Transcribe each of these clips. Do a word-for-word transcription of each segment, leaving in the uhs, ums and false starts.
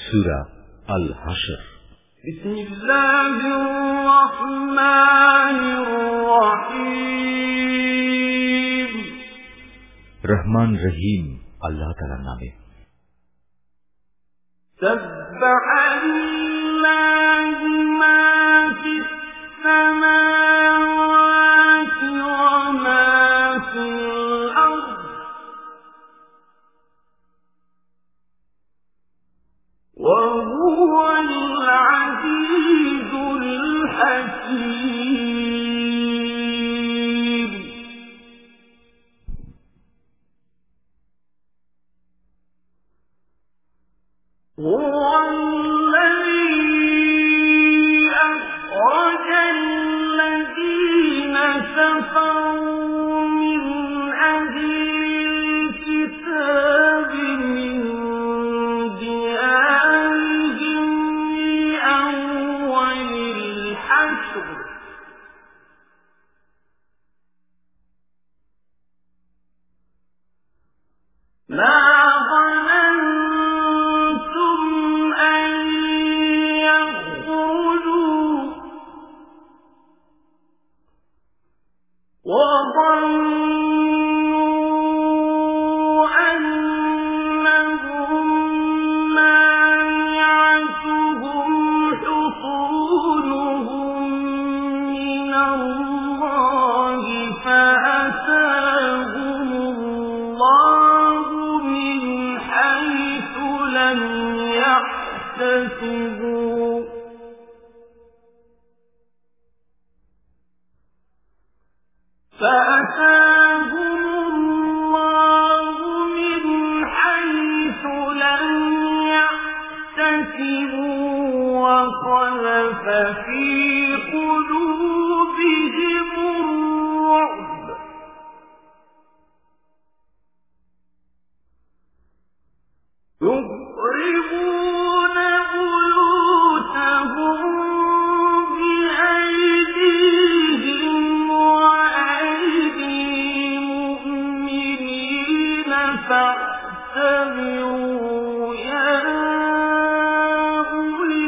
সূরা আল হাশর। বিসমিল্লাহির রহমানির রহিম। রহমান রহিম আল্লাহ তাআলার নামে। সাব্বাহা লিল্লাহি মা ফিস সামাওয়াতি ওয়া মা ফিল আরদ ওয়া হুয়াল আজিজুল হাকীম। هو الذي أخرج الذين كفروا من أهل الكتاب من ديارهم لأول الحشر ما وظنوا أنهم مانعتهم حصونهم من الله فأتاهم الله من حيث لم يحتسبوا فأتاهم الله من حيث لم يحتسبوا وقذف في قلوبهم الرعب يخربون بيوتهم بأيديهم فاعتبروا يا أولي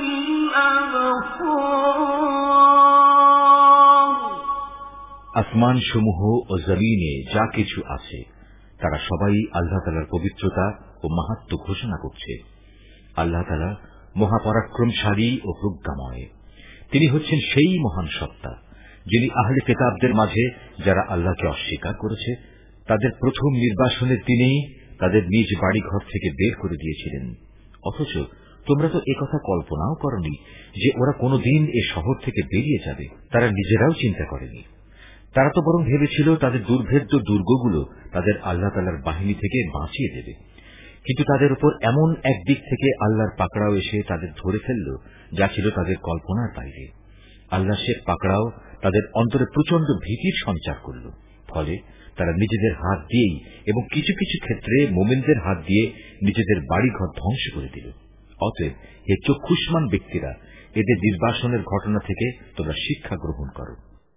الأبصار। আসমান সমূহ ও জমিনে যা কিছু আছে তারা সবাই আল্লাহ তাআলার পবিত্রতা ও মাহাত্ম্য ঘোষণা করছে। আল্লাহ তাআলা মহাপরাক্রমশালী ও প্রজ্ঞাময়। তিনি হচ্ছেন সেই মহান সত্তা যিনি আহলে কিতাবদের মাঝে যারা আল্লাহকে অস্বীকার করেছে তাদের প্রথম নির্বাসনের দিনেই তাদের নিজ বাড়িঘর থেকে বের করে দিয়েছিলেন। অথচ তোমরা তো একথা কল্পনাও করনি যে ওরা কোনদিন এ শহর থেকে বেরিয়ে যাবে। তারা নিজেরাও চিন্তা করেনি। তারা তো বরং ভেবেছিল তাদের দুর্ভেদ্য দুর্গগুলো তাদের আল্লাহ তাআলার বাহিনী থেকে বাঁচিয়ে দেবে। কিন্তু তাদের উপর এমন এক দিক থেকে আল্লাহর পাকড়াও এসে তাদের ধরে ফেলল যা ছিল তাদের কল্পনার বাইরে। আল্লাহ সে পাকড়াও তাদের অন্তরে প্রচন্ড ভীতির সঞ্চার করল। ফলে তারা নিজেদের হাত দিয়েই এবং কিছু কিছু ক্ষেত্রে মুমিনদের হাত দিয়ে নিজেদের বাড়িঘর ধ্বংস করে দিল। অতএব হে চক্ষুষ্মান ব্যক্তিরা, এদের নির্বাসনের ঘটনা থেকে তোমরা শিক্ষা গ্রহণ করো।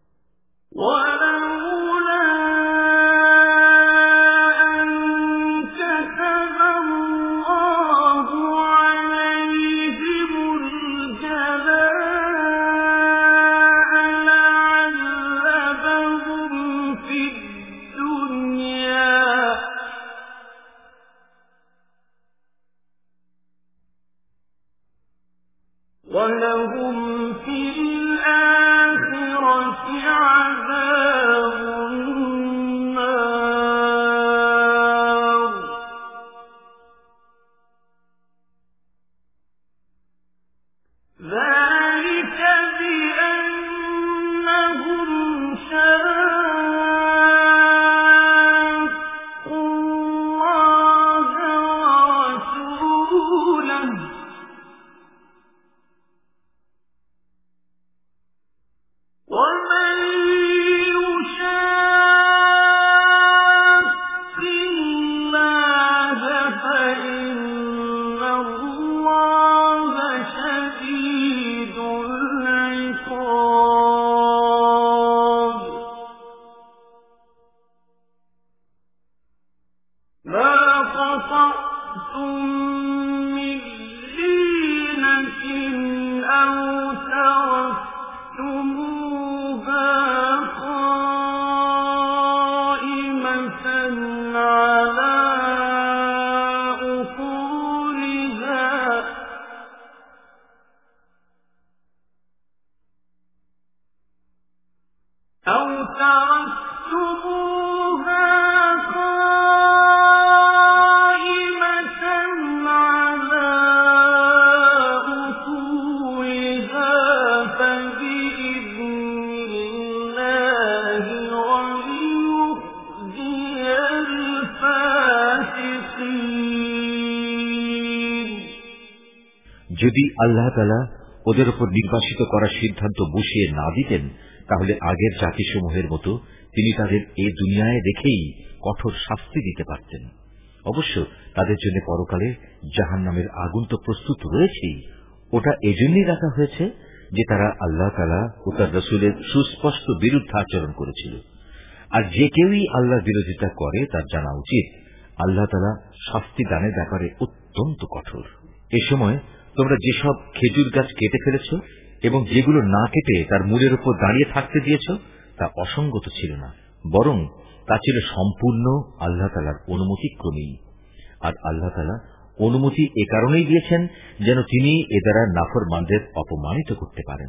ولهم في الآخرة عذاب النار ذلك بأنهم شاقوا الله ورسوله যদি আল্লাহ তাআলা ওদের উপর নির্বাসিত করার সিদ্ধান্ত বসিয়ে না দিতেন, তাহলে আগের জাতিসমূহের মতো তিনি তাদের এই দুনিয়ায় রেখেই কঠোর শাস্তি দিতে পারতেন। অবশ্য তাদের জন্য পরকালে জাহান্নামের আগুন তো প্রস্তুত রয়েছেই। ওটা এজন্যই রাখা হয়েছে যে তারা আল্লাহ তাআলা ও তার রাসূলের সুস্পষ্ট বিরুদ্ধাচরণ করেছিল। আর যে কেউই আল্লাহর বিরোধিতা করে তার জানা উচিত আল্লাহ তাআলা শাস্তি দানের ব্যাপারে অত্যন্ত কঠোর। এ সময় তোমরা যেসব খেজুর গাছ কেটে ফেলেছ এবং যেগুলো না কেটে তার মূলের উপর দাঁড়িয়ে থাকতে দিয়েছ, তা অসঙ্গত ছিল না, বরং তা ছিল সম্পূর্ণ আল্লাহ তাআলার অনুমতিক্রমেই। আর আল্লাহ তাআলা অনুমতি এ কারণেই দিয়েছেন যেন তিনি এ দ্বারা নাফরমানদের অপমানিত করতে পারেন।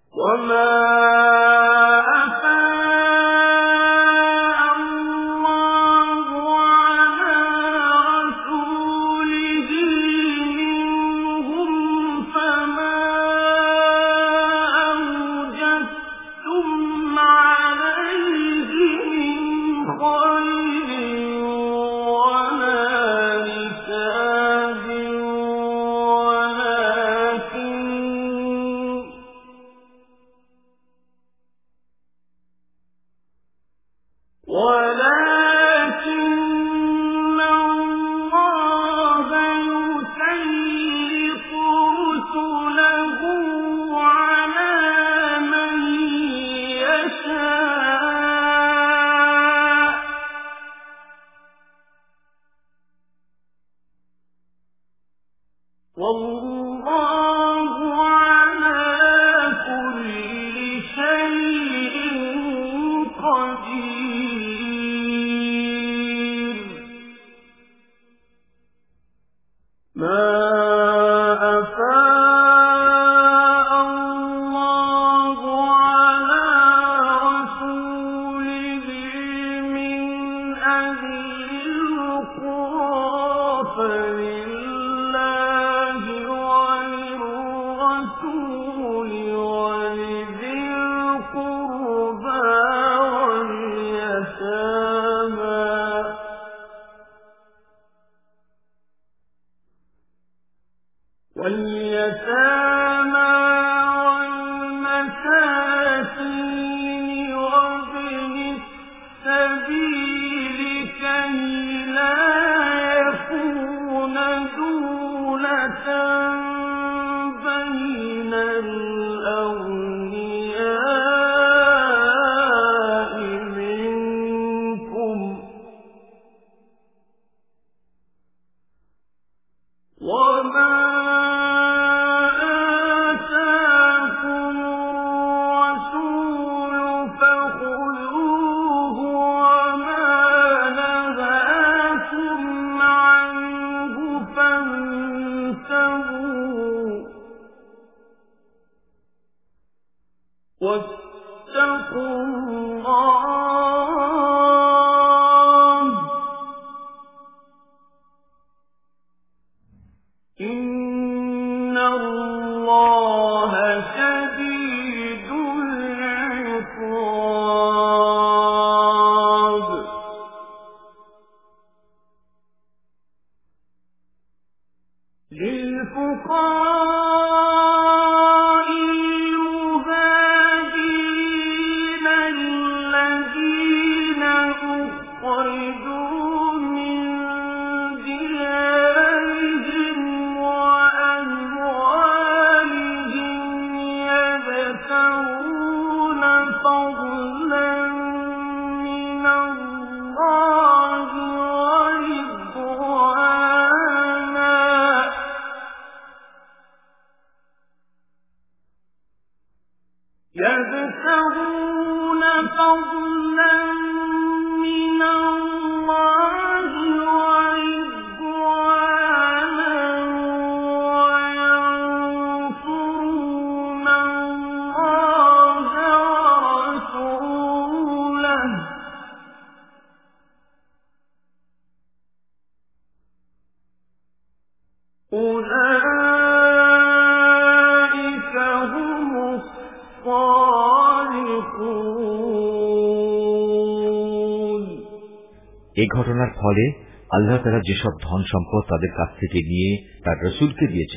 এই ঘটনার ফলে আল্লাহ তাআলা যেসব ধন সম্পদ তাদের কাছ থেকে নিয়ে তার রাসূলকে দিয়েছেন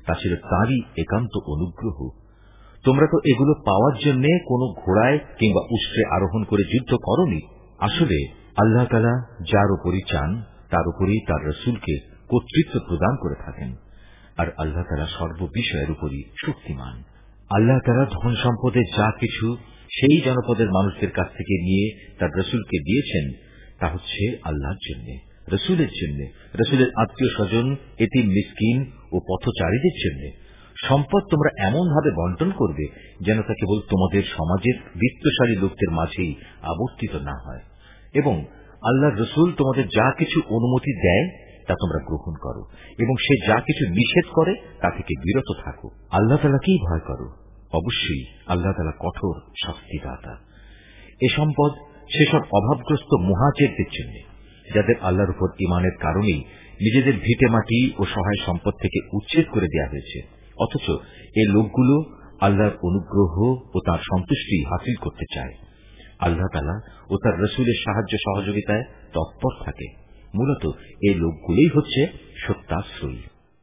তা ছিল তাঁরই একান্ত অনুগ্রহ। তোমরা তো এগুলো পাওয়ার জন্য কোনো ঘোড়ায় কিংবা উষ্ট্রে আরোহণ করে যুদ্ধ করনি। আসলে আল্লাহ তাআলা যার উপরই চান তার উপরেই তার রাসূলকে কর্তৃত্ব প্রদান করে থাকেন, আর আল্লাহ তাআলা সর্ববিষয়ের উপরই শক্তিমান। আল্লাহ তাআলা ধন সম্পদের যা কিছু সেই জনপদের মানুষদের কাছ থেকে নিয়ে তার রাসূলকে দিয়েছেন তা হচ্ছে আল্লাহর জন্য, রাসূলের জন্য, রাসূলের আত্মীয় স্বজন, এতিম মিসকিন ও পথচারীদের জন্য। সম্পদ তোমরা এমন ভাবে বন্টন করবে যেন তা কেবল তোমাদের সমাজের বিত্তশালী লোকদের মাঝেই আবর্তিত না হয়, এবং আল্লাহর রাসূল তোমাদের যা কিছু অনুমতি দেয় তা তোমরা গ্রহণ করো, এবং সে যা কিছু নিষেধ করে তা থেকে বিরত থাকো। আল্লাহ তাআলাকেই ভয় করো, অবশ্যই আল্লাহ তাআলা কঠোর শাস্তিদাতা। এ সম্পদ সেসব অভাবগ্রস্ত মুহাজিরদের জন্য যাদের আল্লাহর উপর ঈমানের কারণেই নিজেদের ভিটে মাটি ও সহায় সম্পদ থেকে উচ্ছেদ করে দেওয়া হয়েছে, অথচ এই লোকগুলো আল্লাহর অনুগ্রহ ও তার সন্তুষ্টি হাসিল করতে চায়। আল্লাহ তাআলা ও তার রাসূলের সাহায্য সহযোগিতায় তৎপর থাকে। মূলত এই লোকগুলোই হচ্ছে সত্যাশ্রয়ী।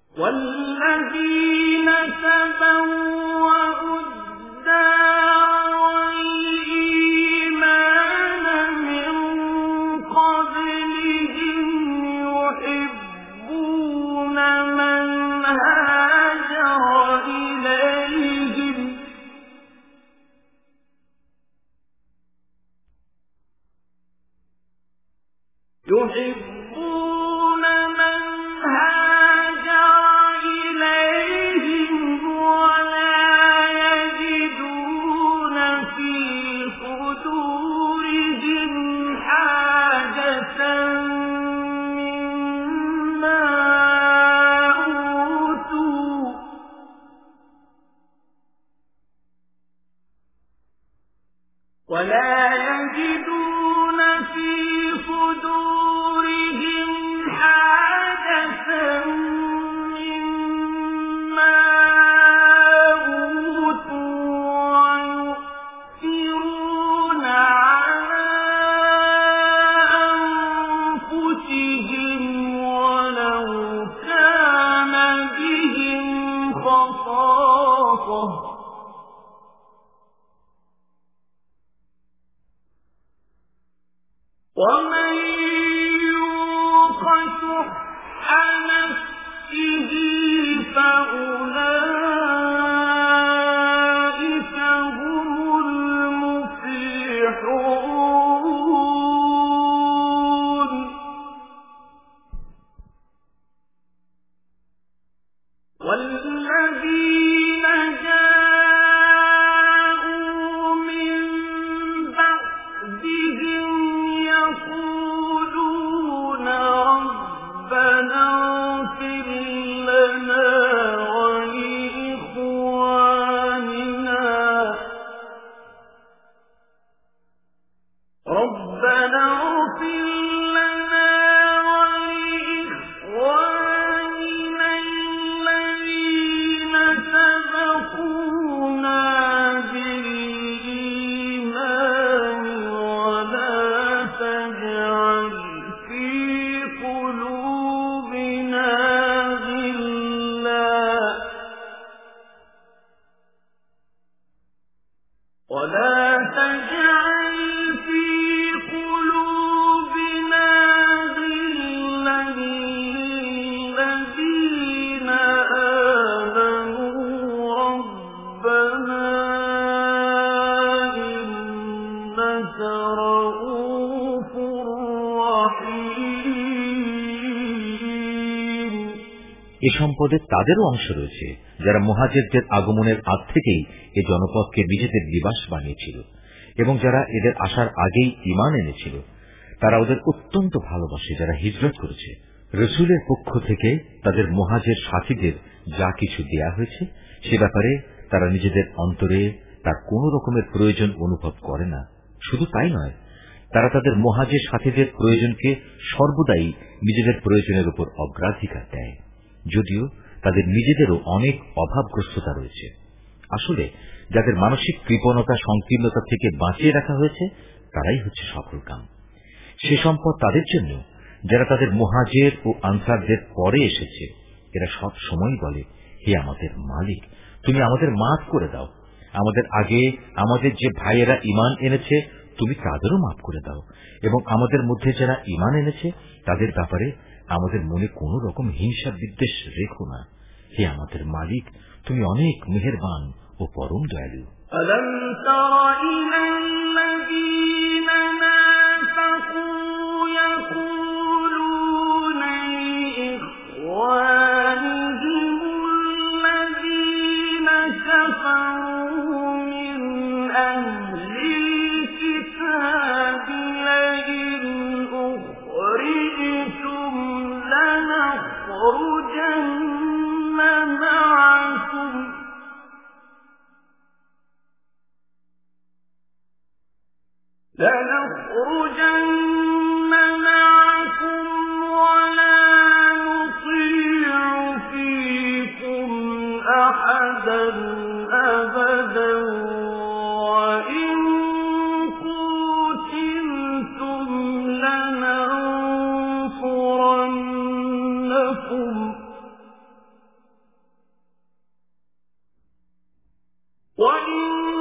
والذين تبوأوا الدار والإيمان من قبلهم يحبون من هاجر إليهم يحبون من هاجر إليهم ولا يجدون في صدورهم حاجة مما أوتوا ولا يجدون في صدورهم حاجة مما أوتوا ويؤثرون على أنفسهم ولو كان بهم خصاصة ومن يوق شح نفسه فأولئك هم المفلحون والذين جاءوا من بعدهم يقولون ربنا اغفر لنا ولإخواننا ربنا اغفر لنا ولإخواننا الذين سبقونا بالإيمان ولا تجعل في قلوبنا غلا ولا تجعل في قلوبنا غلا للذين آمنوا ربنا إنك رؤوف رحيم। এ সম্পদে তাদেরও অংশ রয়েছে যারা মুহাজিরদের আগমনের আগ থেকেই এ জনপদকে নিজেদের নিবাস বানিয়েছিল, এবং যারা এদের আসার আগেই ঈমান এনেছিল। তারা ওদের অত্যন্ত ভালোবাসে যারা হিজরত করেছে। রাসূলের পক্ষ থেকে তাদের মুহাজির সাথীদের যা কিছু দেয়া হয়েছে সে ব্যাপারে তারা নিজেদের অন্তরে তার কোন রকমের প্রয়োজন অনুভব করে না। শুধু তাই নয়, তারা তাদের মুহাজির সাথীদের প্রয়োজনকে সর্বদাই নিজেদের প্রয়োজনের উপর অগ্রাধিকার দেয়, যদিও তাদের নিজেদেরও অনেক অভাবগ্রস্ততা রয়েছে। আসলে যাদের মানসিক কৃপণতা সংকীর্ণতা থেকে বাঁচিয়ে রাখা হয়েছে তারাই হচ্ছে সফলকাম। সে সম্পদ তাদের জন্য যারা তাদের মুহাজির ও আনসারদের পরে এসেছে এরা সব সময় বলে, হে আমাদের মালিক, তুমি আমাদের মাফ করে দাও। আমাদের আগে আমাদের যে ভাইয়েরা ঈমান এনেছে তুমি তাদেরও মাফ করে দাও, এবং আমাদের মধ্যে যারা ঈমান এনেছে তাদের ব্যাপারে আমাদের মনে কোন রকম হিংসা বিদ্বেষ রেখো না। হে আমাদের মালিক, তুমি অনেক মেহেরবান ও পরম দয়ালু। ألم تر إلى الذين نافقوا يقولون لإخوانهم الذين كفروا من أهل الكتاب لئن أخرجتم لنخرجن معكم لنخرجن معكم ولا نطيع فيكم أحدا أبدا وإن قتلتم لننصرنكم وإن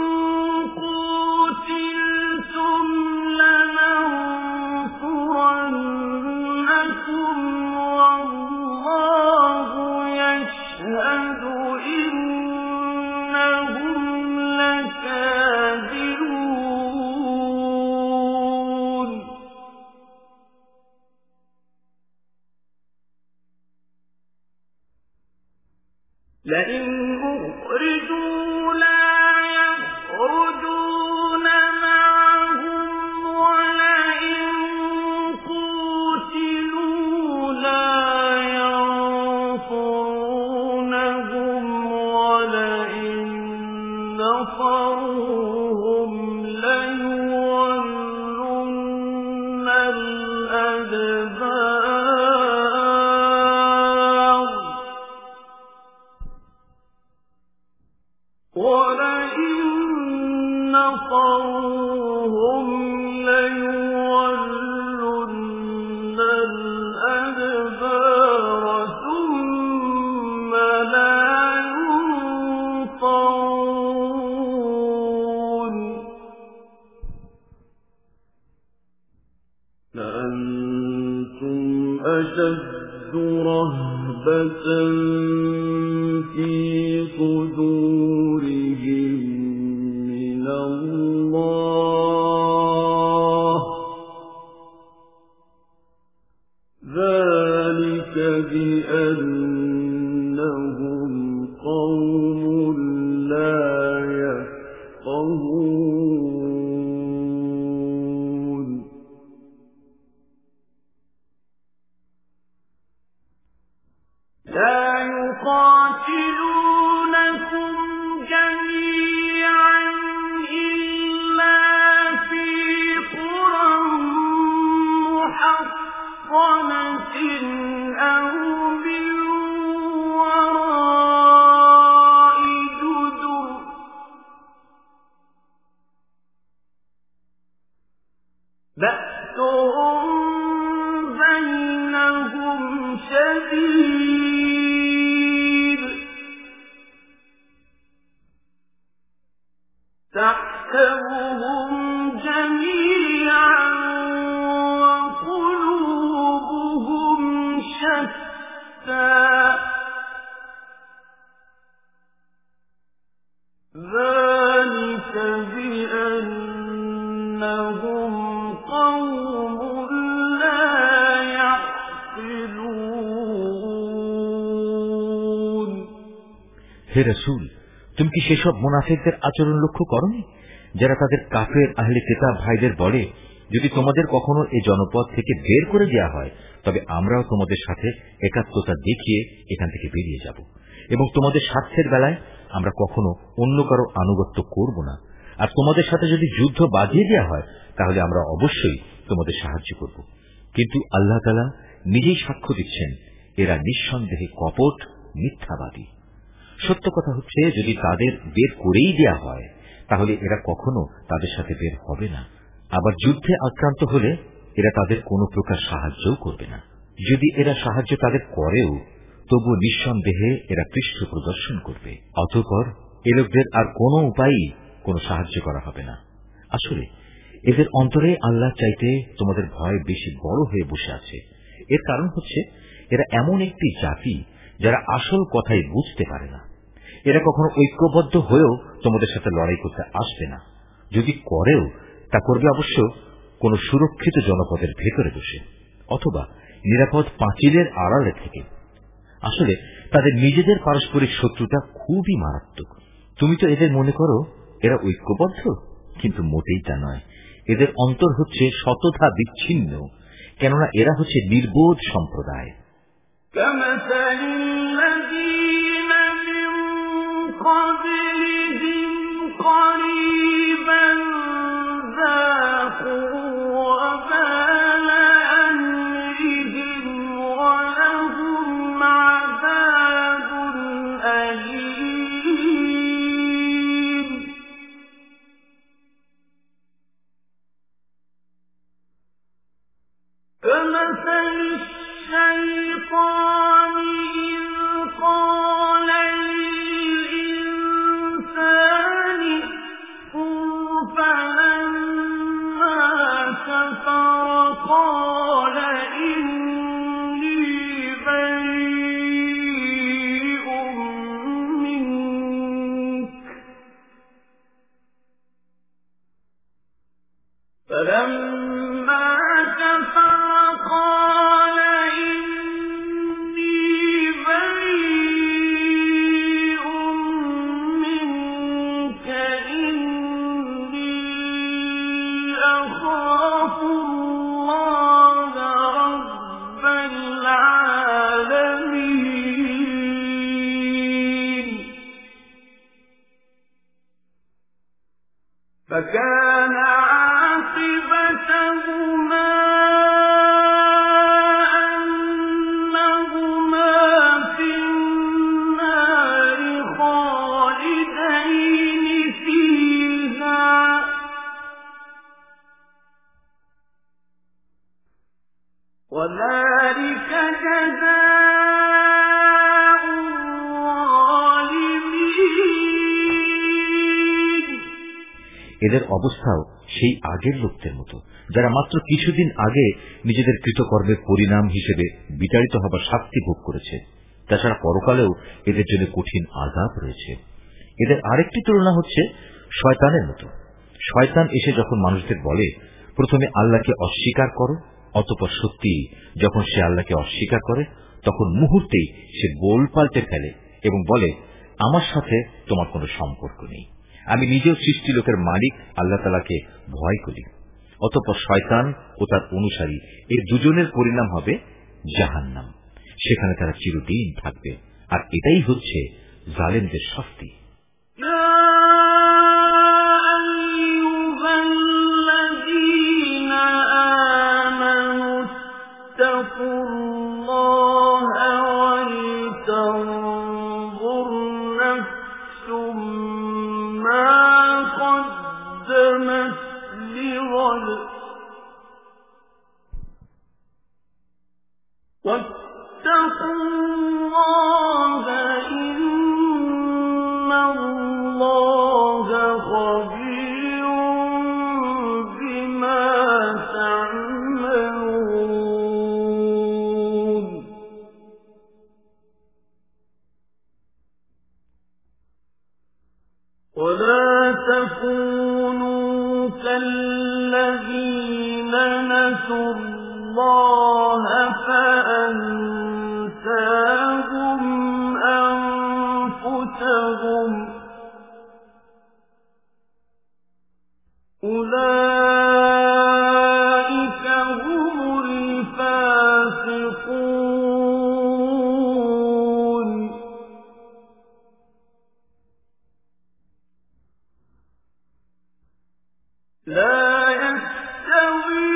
لئن أخرجوا لا يخرجون معهم ولئن قتلوا لا ينصرونهم ولئن نصروهم ليولن الأدبار ولئن نصروهم ليولن الأدبار ثم لا ينصرون لأنتم أشد رهبة في صدورهم من الله ذلك بأنهم قوم لا يفقهون لا يقاتلونكم جميعا إلا في قرى محصنة أو من وراء جدر بأسهم بينهم شديد تحسبهم جميعا وقلوبهم شتى ذلك بأنهم قوم لا يعقلون হে রাসূল, তুমি কি সেসব মুনাফিকদের আচরণ লক্ষ্য করনি যারা তাদের কাফের আহলে কিতাব ভাইদের বলে, যদি তোমাদের কখনো এই জনপদ থেকে বের করে দেওয়া হয় তবে আমরাও তোমাদের সাথে একাত্মতা দেখিয়ে এখান থেকে বেরিয়ে যাব, এবং তোমাদের স্বার্থের বেলায় আমরা কখনো অন্য কারো আনুগত্য করব না, আর তোমাদের সাথে যদি যুদ্ধ বাজিয়ে দেওয়া হয় তাহলে আমরা অবশ্যই তোমাদের সাহায্য করব। কিন্তু আল্লাহ তাআলা নিজেই সাক্ষ্য দিচ্ছেন, এরা নিঃসন্দেহে কপট মিথ্যাবাদী। সত্য কথা হচ্ছে, যদি তাদের বের করেই দেয়া হয় তাহলে এরা কখনো তাদের সাথে বের হবে না, আবার যুদ্ধে আক্রান্ত হলে এরা তাদের কোনো প্রকার সাহায্যও করবে না। যদি এরা সাহায্য তাদের করেও তবু নিঃসন্দেহে এরা পৃষ্ঠ প্রদর্শন করবে। অতঃপর এ লোকদের আর কোনো উপায়ই কোনো সাহায্য করা হবে না। আসলে এদের অন্তরে আল্লাহ চাইতে তোমাদের ভয় বেশি বড় হয়ে বসে আছে। এর কারণ হচ্ছে এরা এমন একটি জাতি যারা আসল কথাই বুঝতে পারে না। এরা কখনো ঐক্যবদ্ধ হয়েও তোমাদের সাথে লড়াই করতে আসবে না। যদি করেও তা করবে অবশ্য কোন সুরক্ষিত জনপদের ভেতরে বসে অথবা নিরাপদ পাঁচিলের আড়ালে থেকে। আসলে তাদের নিজেদের পারস্পরিক শত্রুতা খুবই মারাত্মক। তুমি তো এদের মনে করো এরা ঐক্যবদ্ধ, কিন্তু মোটেই তা নয়। এদের অন্তর হচ্ছে শতধা বিচ্ছিন্ন, কেননা এরা হচ্ছে নির্বোধ সম্প্রদায়। فكان عاقبتهما أنهما في النار خالدين فيها وذلك جزاء الظالمين। এদের অবস্থাও সেই আগের লোকদের মতো, যারা মাত্র কিছুদিন আগে নিজেদের কৃতকর্মের পরিণাম হিসেবে বিতাড়িত হবার শাস্তি ভোগ করেছে। তাছাড়া পরকালেও এদের জন্য কঠিন আযাব রয়েছে। এদের আরেকটি তুলনা হচ্ছে শয়তানের মতো। শয়তান এসে যখন মানুষদের বলে, প্রথমে আল্লাহকে অস্বীকার করো, অতঃপর সত্যি যখন সে আল্লাহকে অস্বীকার করে তখন মুহূর্তেই সে বোল পাল্টে ফেলে এবং বলে, আমার সাথে তোমার কোনো সম্পর্ক নেই, আমি নিজেও সৃষ্টি লোকের মালিক আল্লাহ তাআলাকে ভয় করি। অতঃপর শয়তান ও তার অনুসারী এই দুজনের পরিণাম হবে জাহান্নাম। সেখানে তারা চিরদিন থাকবে, আর এটাই হচ্ছে জালেমদের শাস্তি। واتقوا الله إن الله خبير بما تعملون ولا تكونوا كالذين نسوا الله فأنساهم أنفسهم أولئك هم الفاسقون لا يستوي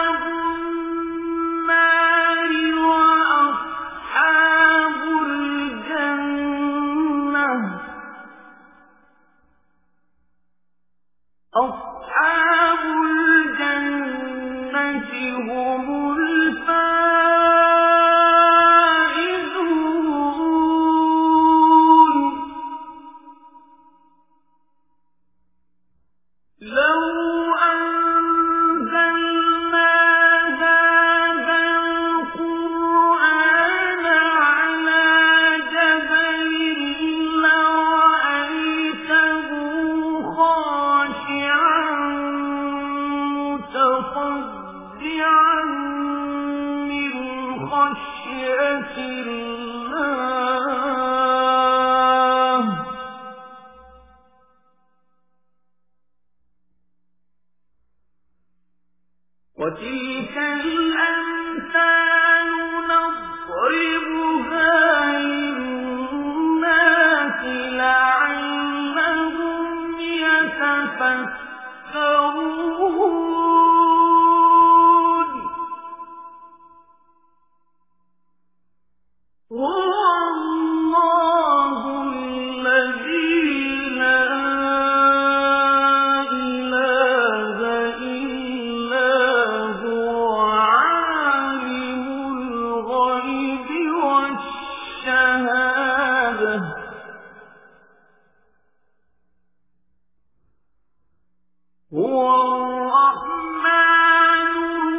أصحاب وتلك الأمثال نضربها للناس لعلهم يتفكرون هو الله الذي لا إله إلا هو عالم الغيب والشهادة هو الرحمن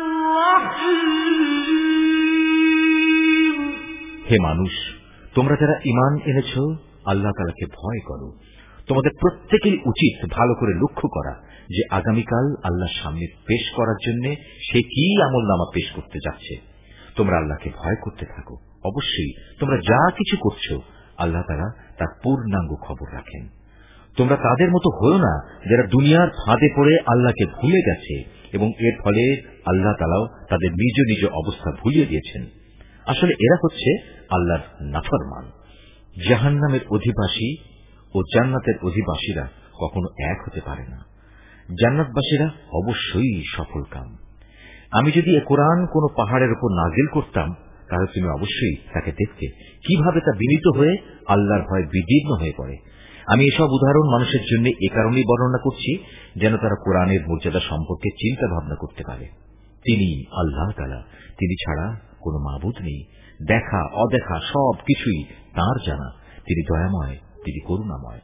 الرحيم হে মানুষ, তোমরা যারা ঈমান এনেছ, আল্লাহ তাআলাকে ভয় করো। তোমাদের প্রত্যেকেরই উচিত ভালো করে লক্ষ্য করা যে আগামীকাল আল্লাহর সামনে পেশ করার জন্য সে কি আমলনামা পেশ করতে যাচ্ছে। তোমরা আল্লাহকে ভয় করতে থাকো। অবশ্যই তোমরা যা কিছু করছো আল্লাহ তাআলা তার পূর্ণাঙ্গ খবর রাখেন। তোমরা তাদের মতো হও না যারা দুনিয়ার ফাঁদে পড়ে আল্লাহকে ভুলে গেছে এবং এর ফলে আল্লাহ তাআলাও তাদের নিজ নিজ অবস্থা ভুলিয়ে দিয়েছেন। আসলে এরা হচ্ছে আল্লাহর নাফরমান। জাহান্নামের অধিবাসী ও জান্নাতের অধিবাসীরা কখনো এক হতে পারে না। জান্নাতবাসীরা অবশ্যই সফলকাম। আমি যদি এ কোরআন কোন পাহাড়ের উপর নাজিল করতাম তাহলে তুমি অবশ্যই তাকে দেখতে কিভাবে তা বিনীত হয়ে আল্লাহর ভয়ে বিদীর্ণ হয়ে পড়ে। আমি এসব উদাহরণ মানুষের জন্য এ কারণেই বর্ণনা করছি যেন তারা কোরআনের মর্যাদা সম্পর্কে চিন্তা ভাবনা করতে পারে। তিনি আল্লাহ তাআলা, তিনি ছাড়া কোনো মাবুদ নেই। দেখা অদেখা সব কিছুই তাঁর জানা। তিনি দয়াময়, তিনি করুণাময়।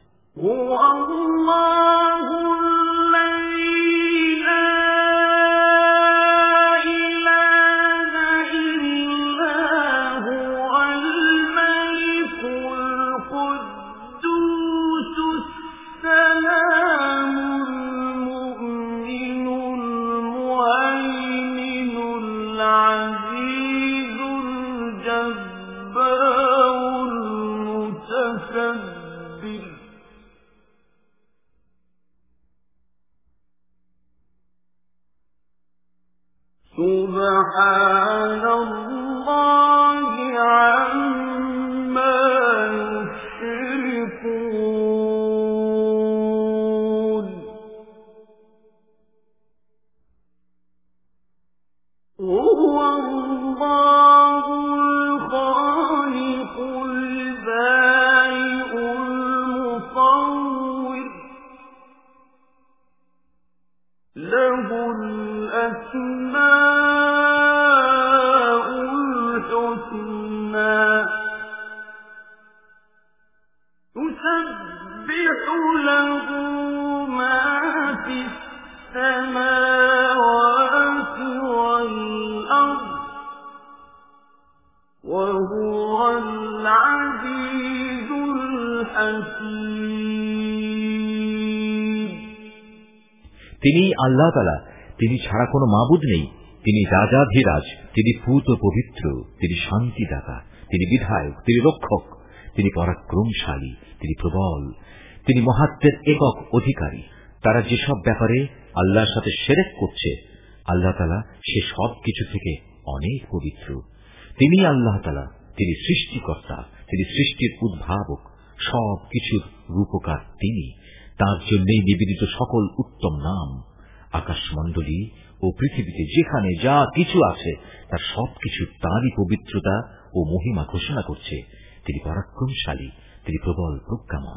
سبحان الله عما يشركون هو الله الخالق البارئ المصور له الأسماء الحسنى يسبح له ما في السماوات والأرض وهو العزيز الحكيم তিনি আল্লাহ তাআলা, তিনি ছাড়া কোনো মাবুদ নেই। তিনি রাজাধিরাজ, তিনি পূত পবিত্র, তিনি শান্তিদাতা, তিনি বিধায়ক, তিনি রক্ষক, তিনি পরাক্রমশালী, তিনি প্রবল, তিনি মহাত্মের একক অধিকারী। তারা যেসব ব্যাপারে আল্লাহর সাথে শিরক করছে আল্লাহ তাআলা সে সব কিছু থেকে অনেক পবিত্র। তিনি আল্লাহ তাআলা, তিনি সৃষ্টিকর্তা, তিনি সৃষ্টির উদ্ভাবক, সব কিছুর রূপকার তিনি। তাঁর জন্যই নিবেদিত সকল উত্তম নাম। আকাশমণ্ডলী ও পৃথিবীতে যেখানে যা কিছু আছে তার সবকিছু তাঁরই পবিত্রতা ও মহিমা ঘোষণা করছে। তিনি পরাক্রমশালী, তিনি প্রবল প্রজ্ঞাময়।